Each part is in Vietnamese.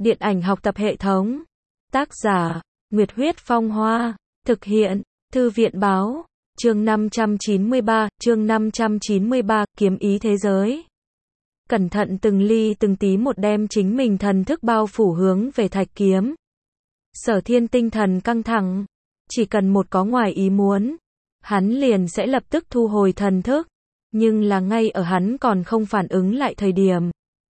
Điện ảnh học tập hệ thống. Tác giả, Nguyệt Huyết Phong Hoa. Thực hiện, Thư viện Báo. Chương 593, Kiếm ý thế giới. Cẩn thận từng ly từng tí một đem chính mình thần thức bao phủ hướng về thạch kiếm. Sở Thiên tinh thần căng thẳng. Chỉ cần một có ngoài ý muốn, hắn liền sẽ lập tức thu hồi thần thức. Nhưng là ngay ở hắn còn không phản ứng lại thời điểm,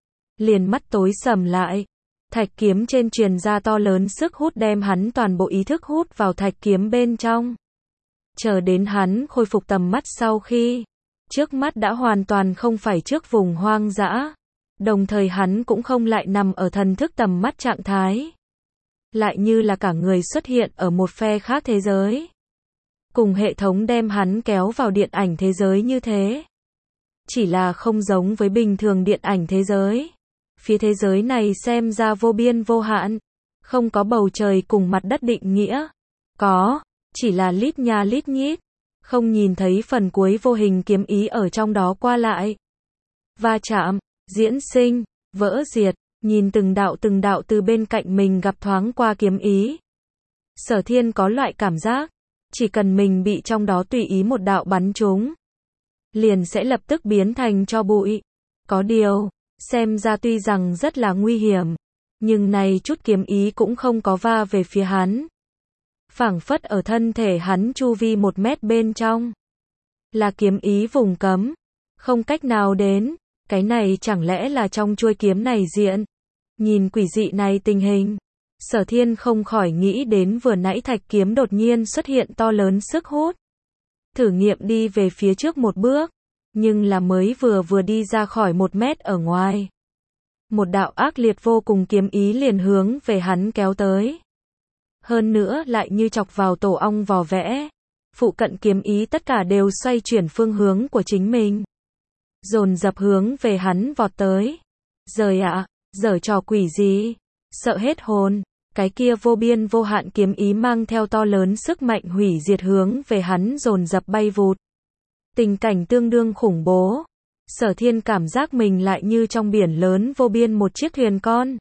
liền mắt tối sầm lại. Thạch kiếm trên truyền ra to lớn sức hút đem hắn toàn bộ ý thức hút vào thạch kiếm bên trong. Chờ đến hắn khôi phục tầm mắt sau khi, trước mắt đã hoàn toàn không phải trước vùng hoang dã. Đồng thời hắn cũng không lại nằm ở thần thức tầm mắt trạng thái. Lại như là cả người xuất hiện ở một phe khác thế giới. Cùng hệ thống đem hắn kéo vào điện ảnh thế giới như thế. Chỉ là không giống với bình thường điện ảnh thế giới. Phía thế giới này xem ra vô biên vô hạn. Không có bầu trời cùng mặt đất định nghĩa. Có, chỉ là lít nha lít nhít. Không nhìn thấy phần cuối vô hình kiếm ý ở trong đó qua lại. Va chạm, diễn sinh, vỡ diệt, nhìn từng đạo từ bên cạnh mình gặp thoáng qua kiếm ý. Sở Thiên có loại cảm giác, chỉ cần mình bị trong đó tùy ý một đạo bắn trúng, liền sẽ lập tức biến thành tro bụi. Có điều, xem ra tuy rằng rất là nguy hiểm, nhưng này chút kiếm ý cũng không có va về phía hắn. Phảng phất ở thân thể hắn chu vi 1 mét bên trong. Là kiếm ý vùng cấm. Không cách nào đến. Cái này chẳng lẽ là trong chuôi kiếm này diện. Nhìn quỷ dị này tình hình. Sở Thiên không khỏi nghĩ đến vừa nãy thạch kiếm đột nhiên xuất hiện to lớn sức hút. Thử nghiệm đi về phía trước một bước. Nhưng là mới vừa đi ra khỏi 1 mét ở ngoài. Một đạo ác liệt vô cùng kiếm ý liền hướng về hắn kéo tới. Hơn nữa lại như chọc vào tổ ong vò vẽ. Phụ cận kiếm ý tất cả đều xoay chuyển phương hướng của chính mình. Dồn dập hướng về hắn vọt tới. Giời ạ, giở trò quỷ gì? Sợ hết hồn. Cái kia vô biên vô hạn kiếm ý mang theo to lớn sức mạnh hủy diệt hướng về hắn dồn dập bay vụt. Tình cảnh tương đương khủng bố. Sở Thiên cảm giác mình lại như trong biển lớn vô biên một chiếc thuyền con.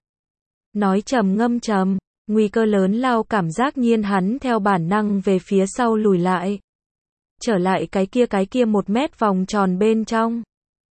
Nói trầm ngâm trầm. Nguy cơ lớn lao cảm giác nhiên hắn theo bản năng về phía sau lùi lại. Trở lại cái kia 1 mét vòng tròn bên trong.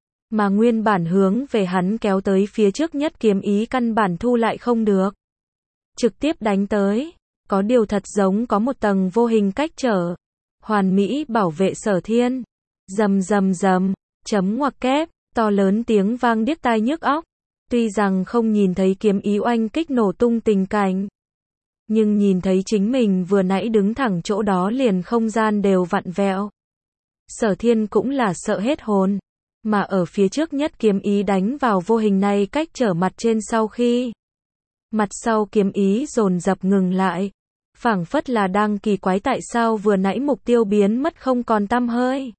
Mà nguyên bản hướng về hắn kéo tới phía trước nhất kiếm ý căn bản thu lại không được. Trực tiếp đánh tới. Có điều thật giống có một tầng vô hình cách trở. Hoàn mỹ bảo vệ Sở Thiên. Rầm rầm rầm. Chấm ngoặc kép. To lớn tiếng vang điếc tai nhức óc. Tuy rằng không nhìn thấy kiếm ý oanh kích nổ tung tình cảnh. Nhưng nhìn thấy chính mình vừa nãy đứng thẳng chỗ đó liền không gian đều vặn vẹo. Sở Thiên cũng là sợ hết hồn. Mà ở phía trước nhất kiếm ý đánh vào vô hình này cách trở mặt trên sau khi. Mặt sau kiếm ý dồn dập ngừng lại. Phảng phất là đang kỳ quái tại sao vừa nãy mục tiêu biến mất không còn tăm hơi.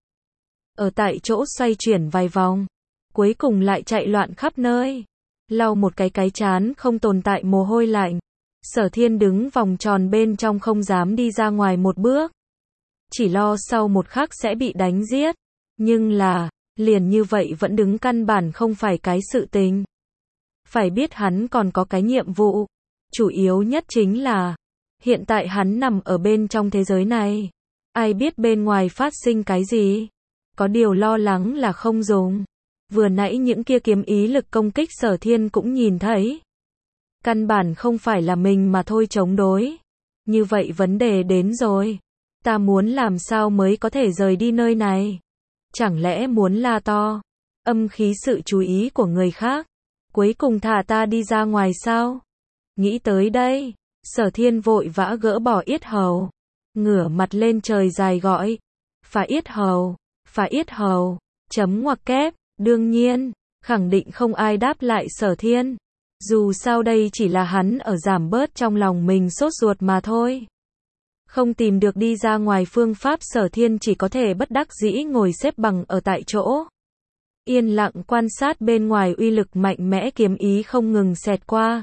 Ở tại chỗ xoay chuyển vài vòng. Cuối cùng lại chạy loạn khắp nơi. Lau một cái chán không tồn tại mồ hôi lạnh. Sở Thiên đứng vòng tròn bên trong không dám đi ra ngoài một bước. Chỉ lo sau một khắc sẽ bị đánh giết. Nhưng là, liền như vậy vẫn đứng căn bản không phải cái sự tình. Phải biết hắn còn có cái nhiệm vụ. Chủ yếu nhất chính là, hiện tại hắn nằm ở bên trong thế giới này. Ai biết bên ngoài phát sinh cái gì? Có điều lo lắng là không dùng. Vừa nãy những kia kiếm ý lực công kích Sở Thiên cũng nhìn thấy. Căn bản không phải là mình mà thôi chống đối. Như vậy vấn đề đến rồi. Ta muốn làm sao mới có thể rời đi nơi này? Chẳng lẽ muốn la to? Âm khí sự chú ý của người khác. Cuối cùng thả ta đi ra ngoài sao? Nghĩ tới đây. Sở Thiên vội vã gỡ bỏ yết hầu. Ngửa mặt lên trời dài gọi. Phá yết hầu. Phá yết hầu. Chấm ngoặc kép. Đương nhiên. Khẳng định không ai đáp lại Sở Thiên. Dù sao đây chỉ là hắn ở giảm bớt trong lòng mình sốt ruột mà thôi. Không tìm được đi ra ngoài phương pháp Sở Thiên chỉ có thể bất đắc dĩ ngồi xếp bằng ở tại chỗ. Yên lặng quan sát bên ngoài uy lực mạnh mẽ kiếm ý không ngừng xẹt qua.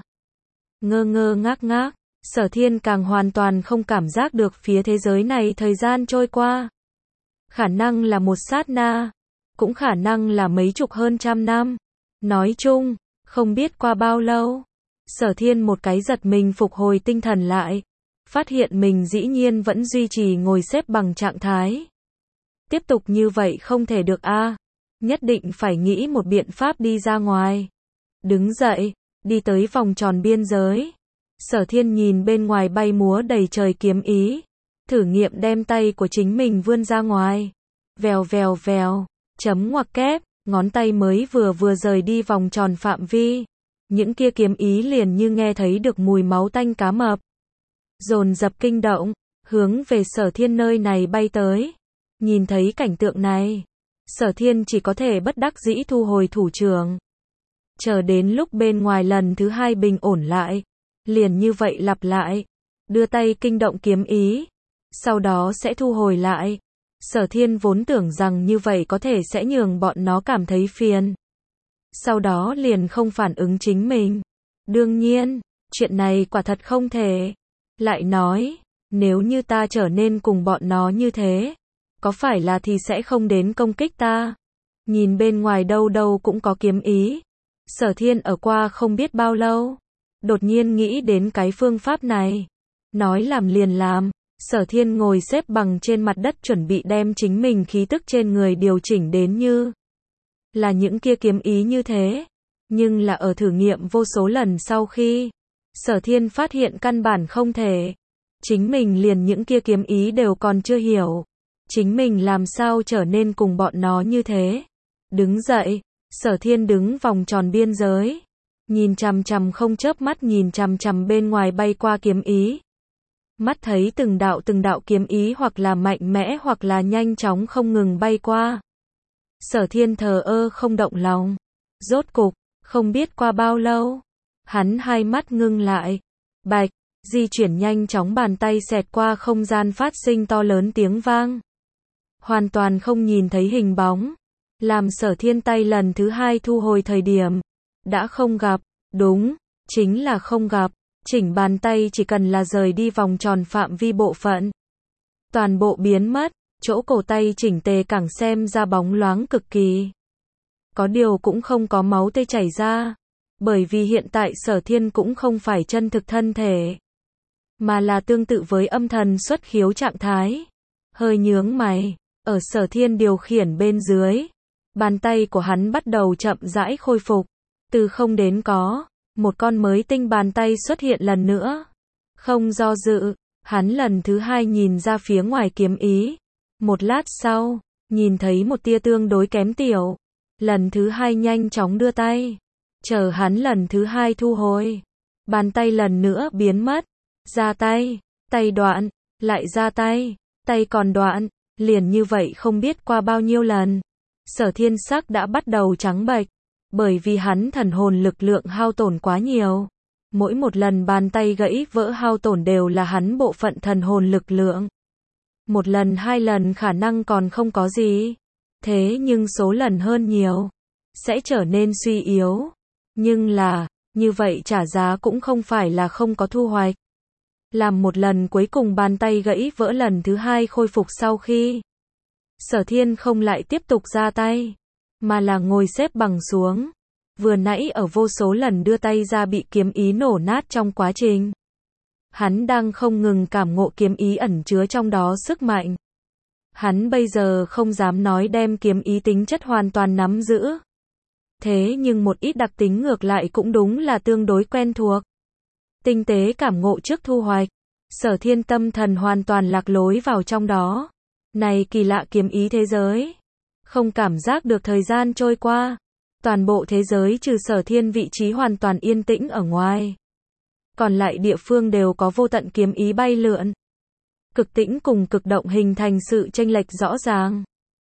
Ngơ ngác, Sở Thiên càng hoàn toàn không cảm giác được phía thế giới này thời gian trôi qua. Khả năng là một sát na, cũng khả năng là mấy chục hơn trăm năm. Nói chung, không biết qua bao lâu, Sở Thiên một cái giật mình phục hồi tinh thần lại, phát hiện mình dĩ nhiên vẫn duy trì ngồi xếp bằng trạng thái. Tiếp tục như vậy không thể được a, nhất định phải nghĩ một biện pháp đi ra ngoài. Đứng dậy, đi tới vòng tròn biên giới. Sở Thiên nhìn bên ngoài bay múa đầy trời kiếm ý, thử nghiệm đem tay của chính mình vươn ra ngoài. Vèo vèo vèo, chấm ngoặc kép, ngón tay mới vừa rời đi vòng tròn phạm vi. Những kia kiếm ý liền như nghe thấy được mùi máu tanh cá mập. Dồn dập kinh động, hướng về Sở Thiên nơi này bay tới. Nhìn thấy cảnh tượng này, Sở Thiên chỉ có thể bất đắc dĩ thu hồi thủ trưởng. Chờ đến lúc bên ngoài lần thứ hai bình ổn lại, liền như vậy lặp lại, đưa tay kinh động kiếm ý, sau đó sẽ thu hồi lại. Sở Thiên vốn tưởng rằng như vậy có thể sẽ nhường bọn nó cảm thấy phiền, sau đó liền không phản ứng chính mình. Đương nhiên, chuyện này quả thật không thể. Lại nói, nếu như ta trở nên cùng bọn nó như thế, có phải là thì sẽ không đến công kích ta? Nhìn bên ngoài đâu đâu cũng có kiếm ý. Sở Thiên ở qua không biết bao lâu, đột nhiên nghĩ đến cái phương pháp này. Nói làm liền làm, Sở Thiên ngồi xếp bằng trên mặt đất chuẩn bị đem chính mình khí tức trên người điều chỉnh đến như là những kia kiếm ý như thế. Nhưng là ở thử nghiệm vô số lần sau khi, Sở Thiên phát hiện căn bản không thể. Chính mình liền những kia kiếm ý đều còn chưa hiểu. Chính mình làm sao trở nên cùng bọn nó như thế? Đứng dậy, Sở Thiên đứng vòng tròn biên giới, nhìn chằm chằm không chớp mắt nhìn chằm chằm bên ngoài bay qua kiếm ý. Mắt thấy từng đạo kiếm ý hoặc là mạnh mẽ hoặc là nhanh chóng không ngừng bay qua. Sở Thiên thờ ơ không động lòng. Rốt cục, không biết qua bao lâu, hắn hai mắt ngưng lại. Bạch, di chuyển nhanh chóng bàn tay xẹt qua không gian phát sinh to lớn tiếng vang. Hoàn toàn không nhìn thấy hình bóng. Làm Sở Thiên tay lần thứ hai thu hồi thời điểm, đã không gặp. Đúng, chính là không gặp. Chỉnh bàn tay chỉ cần là rời đi vòng tròn phạm vi bộ phận, toàn bộ biến mất. Chỗ cổ tay chỉnh tề càng xem ra bóng loáng cực kỳ. Có điều cũng không có máu tươi chảy ra, bởi vì hiện tại Sở Thiên cũng không phải chân thực thân thể, mà là tương tự với âm thần xuất khiếu trạng thái. Hơi nhướng mày, ở Sở Thiên điều khiển bên dưới, bàn tay của hắn bắt đầu chậm rãi khôi phục, từ không đến có, một con mới tinh bàn tay xuất hiện lần nữa. Không do dự, hắn lần thứ hai nhìn ra phía ngoài kiếm ý. Một lát sau, nhìn thấy một tia tương đối kém tiểu. Lần thứ hai nhanh chóng đưa tay. Chờ hắn lần thứ hai thu hồi. Bàn tay lần nữa biến mất. Ra tay, tay đoạn, lại ra tay, tay còn đoạn. Liền như vậy không biết qua bao nhiêu lần. Sở Thiên sắc đã bắt đầu trắng bệch. Bởi vì hắn thần hồn lực lượng hao tổn quá nhiều. Mỗi một lần bàn tay gãy vỡ hao tổn đều là hắn bộ phận thần hồn lực lượng. Một lần hai lần khả năng còn không có gì. Thế nhưng số lần hơn nhiều, sẽ trở nên suy yếu. Nhưng là, như vậy trả giá cũng không phải là không có thu hoạch. Làm một lần cuối cùng bàn tay gãy vỡ lần thứ hai khôi phục sau khi, Sở Thiên không lại tiếp tục ra tay, mà là ngồi xếp bằng xuống. Vừa nãy ở vô số lần đưa tay ra bị kiếm ý nổ nát trong quá trình, hắn đang không ngừng cảm ngộ kiếm ý ẩn chứa trong đó sức mạnh. Hắn bây giờ không dám nói đem kiếm ý tính chất hoàn toàn nắm giữ. Thế nhưng một ít đặc tính ngược lại cũng đúng là tương đối quen thuộc. Tinh tế cảm ngộ trước thu hoạch. Sở Thiên tâm thần hoàn toàn lạc lối vào trong đó. Này kỳ lạ kiếm ý thế giới. Không cảm giác được thời gian trôi qua. Toàn bộ thế giới trừ Sở Thiên vị trí hoàn toàn yên tĩnh ở ngoài. Còn lại địa phương đều có vô tận kiếm ý bay lượn. Cực tĩnh cùng cực động hình thành sự chênh lệch rõ ràng.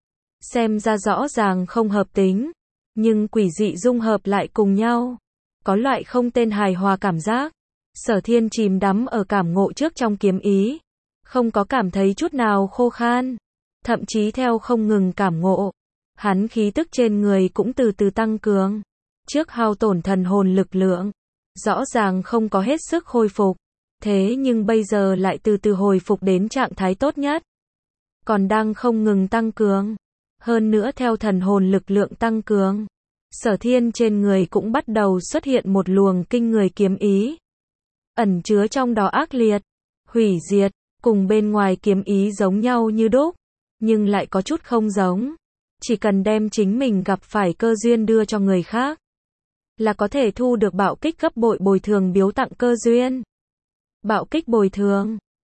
Xem ra rõ ràng không hợp tính, nhưng quỷ dị dung hợp lại cùng nhau. Có loại không tên hài hòa cảm giác. Sở Thiên chìm đắm ở cảm ngộ trước trong kiếm ý. Không có cảm thấy chút nào khô khan. Thậm chí theo không ngừng cảm ngộ, hắn khí tức trên người cũng từ từ tăng cường. Trước hao tổn thần hồn lực lượng, rõ ràng không có hết sức hồi phục. Thế nhưng bây giờ lại từ từ hồi phục đến trạng thái tốt nhất. Còn đang không ngừng tăng cường. Hơn nữa theo thần hồn lực lượng tăng cường, Sở Thiên trên người cũng bắt đầu xuất hiện một luồng kinh người kiếm ý. Ẩn chứa trong đó ác liệt, hủy diệt, cùng bên ngoài kiếm ý giống nhau như đúc, nhưng lại có chút không giống. Chỉ cần đem chính mình gặp phải cơ duyên đưa cho người khác, là có thể thu được bạo kích gấp bội bồi thường biếu tặng cơ duyên. Bạo kích bồi thường.